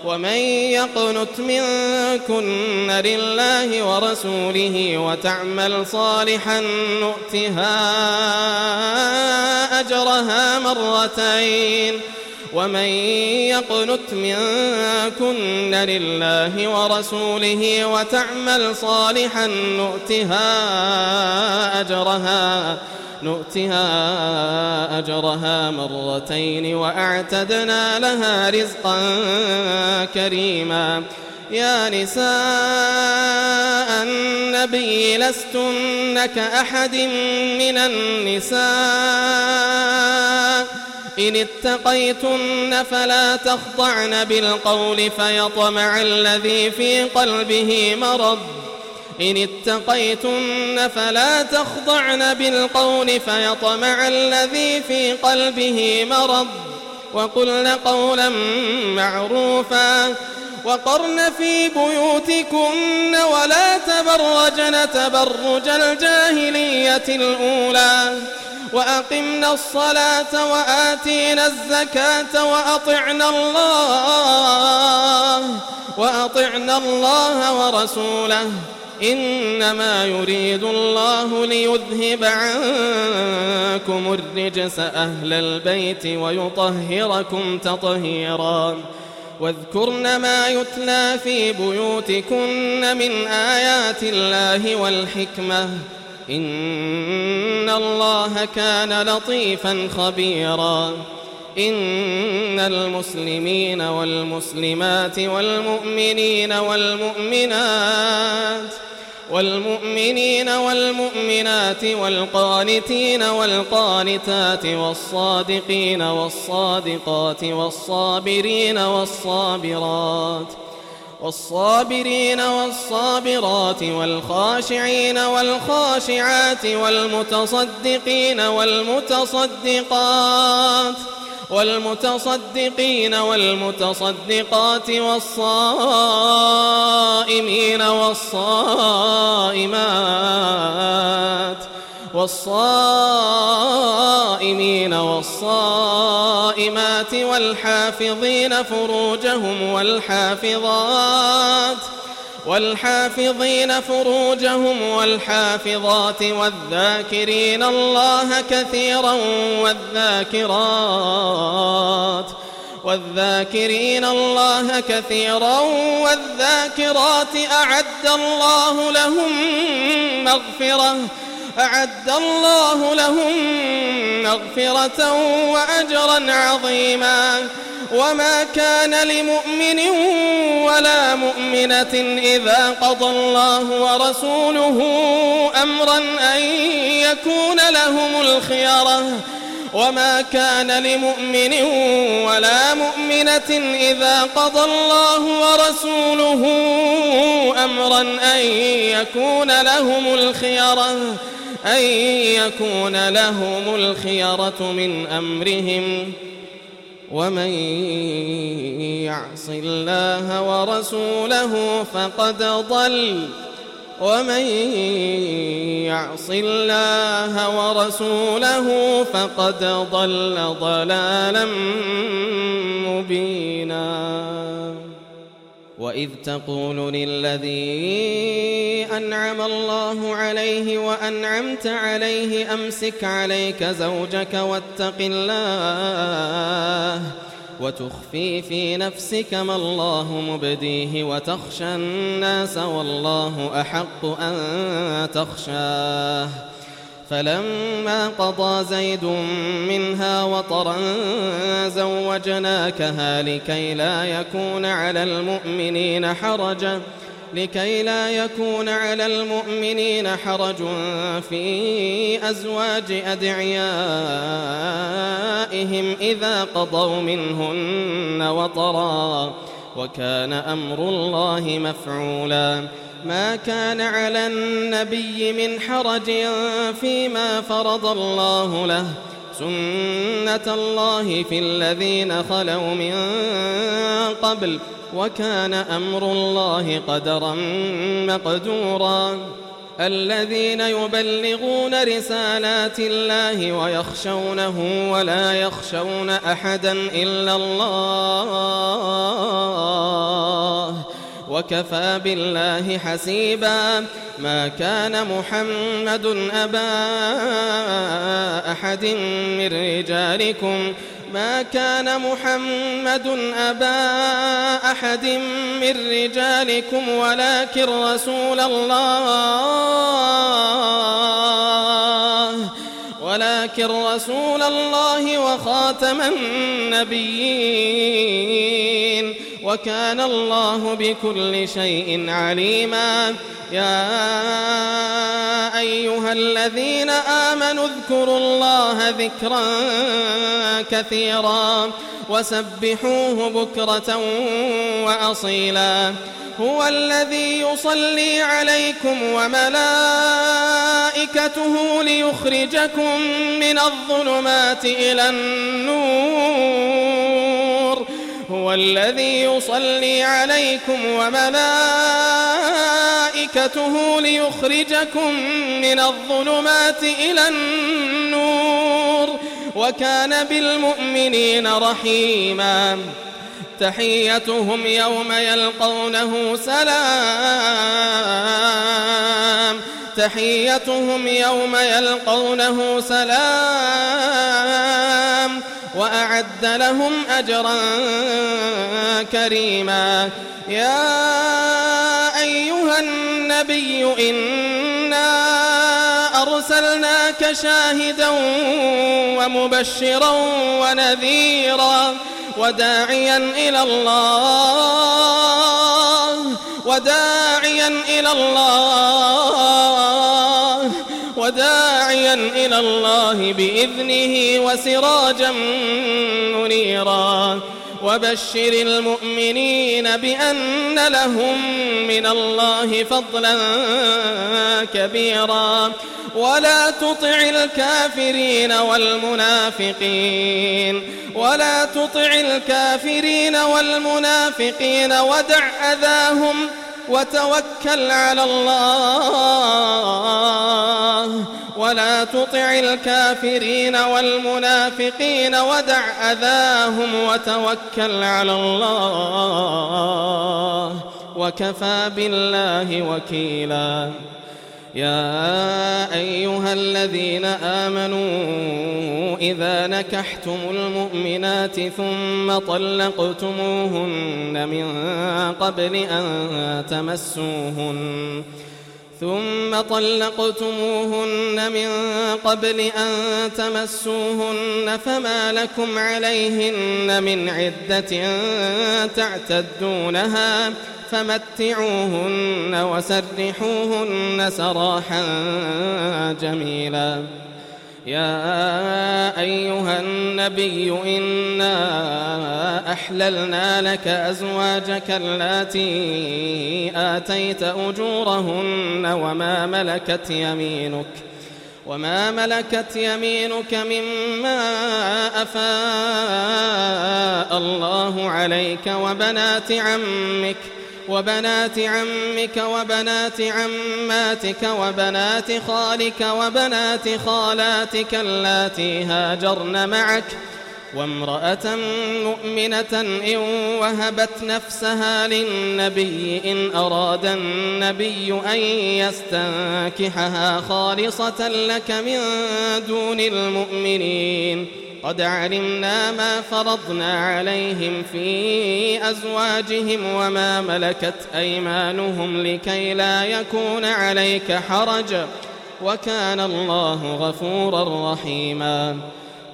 ومن يقنت منكن لله ورسوله وتعمل صالحا نؤتها أجرها مرتين ومن يقنت منكن لله ورسوله وتعمل صالحا نؤتها أجرها مرتين وأعتدنا لها رزقا كريما. يا نساء النبي لستن كأحد من النساء إن اتقيتن فلا تخضعن بالقول فيطمع الذي في قلبه مرض وقلن قولا معروفا وقرن في بيوتكن ولا تبرجن تبرج الجاهلية الأولى وأقمنا الصلاة وآتينا الزكاة وأطعنا الله ورسوله إنما يريد الله ليذهب عنكم الرجس أهل البيت ويطهركم تطهيرا. واذكرن ما يتلى في بيوتكن من آيات الله والحكمة إن الله كان لطيفا خبيرا. إن المسلمين والمسلمات والمؤمنين والمؤمنات والقانتين والقانتات والصادقين والصادقات والصابرين والصابرات والخاشعين والخاشعات والمتصدقين والمتصدقات والصائمين والصائمات والحافظين فروجهم والحافظات والذاكرين الله كثيرا والذاكرات أعد الله لهم مغفرة وأجرا عظيما. وما كان لمؤمن ولا مؤمنة إذا قضى الله ورسوله أمرا أن يكون لهم الخيرة من أمرهم ومن يعص الله ورسوله فقد ضل ضلالا مبينا. وإذ تقول للذي أنعم الله عليه وأنعمت عليه أمسك عليك زوجك واتق الله وتخفي في نفسك ما الله مبديه وتخشى الناس والله أحق أن تخشاه. فلما قضى زيد منها وطرا زوجناكها لكي لا يكون على المؤمنين حرج في أزواج أدعيائهم إذا قضوا منهن وطرا وكان أمر الله مفعولا. ما كان على النبي من حرج فيما فرض الله له سنة الله في الذين خلوا من قبل وكان أمر الله قدرا مقدورا. الذين يبلغون رسالات الله ويخشونه ولا يخشون أحدا إلا الله وكفى بالله حسيبا ما كان محمد أبا أحد من رجالكم ولكن رسول الله وخاتم النبيين وكان الله بكل شيء عليما يا أيها الذين آمنوا اذكروا الله ذكرا كثيرا وسبحوه بكرة وأصيلا هو الذي يصلي عليكم وملائكته ليخرجكم من الظلمات إلى النور هو الذي يصلي عليكم وملائكته ليخرجكم من الظلمات إلى النور وكان بالمؤمنين رحيما تحيتهم يوم يلقونه سلام وأعد لهم أجرا كريما يا أيها النبي إنا أرسلناك شاهدا ومبشرا ونذيرا وداعيا إلى الله بإذنه وسراجا منيرا وبشر المؤمنين بأن لهم من الله فضلا كبيرا ولا تطع الكافرين والمنافقين ودع أذاهم وتوكل على الله وكفى بالله وكيلا يا أيها الذين آمنوا إذا نكحتم المؤمنات ثم طلقتموهن من قبل أن تمسوهن فما لكم عليهن من عدة تعتدونها فمتعوهن وسرحوهن سراحا جميلا يا أيها النبي إنا أحللنا لك أزواجك اللاتي آتيت أجورهن وما ملكت يمينك مما أفاء الله عليك وبنات عمك وبنات عماتك وبنات خالك وبنات خالاتك اللاتي هاجرن معك وامرأة مؤمنة إن وهبت نفسها للنبي إن أراد النبي أن يستنكحها خالصة لك من دون المؤمنين قد علمنا ما فرضنا عليهم في أزواجهم وما ملكت أيمانهم لكي لا يكون عليك حرج وكان الله غفورا رحيما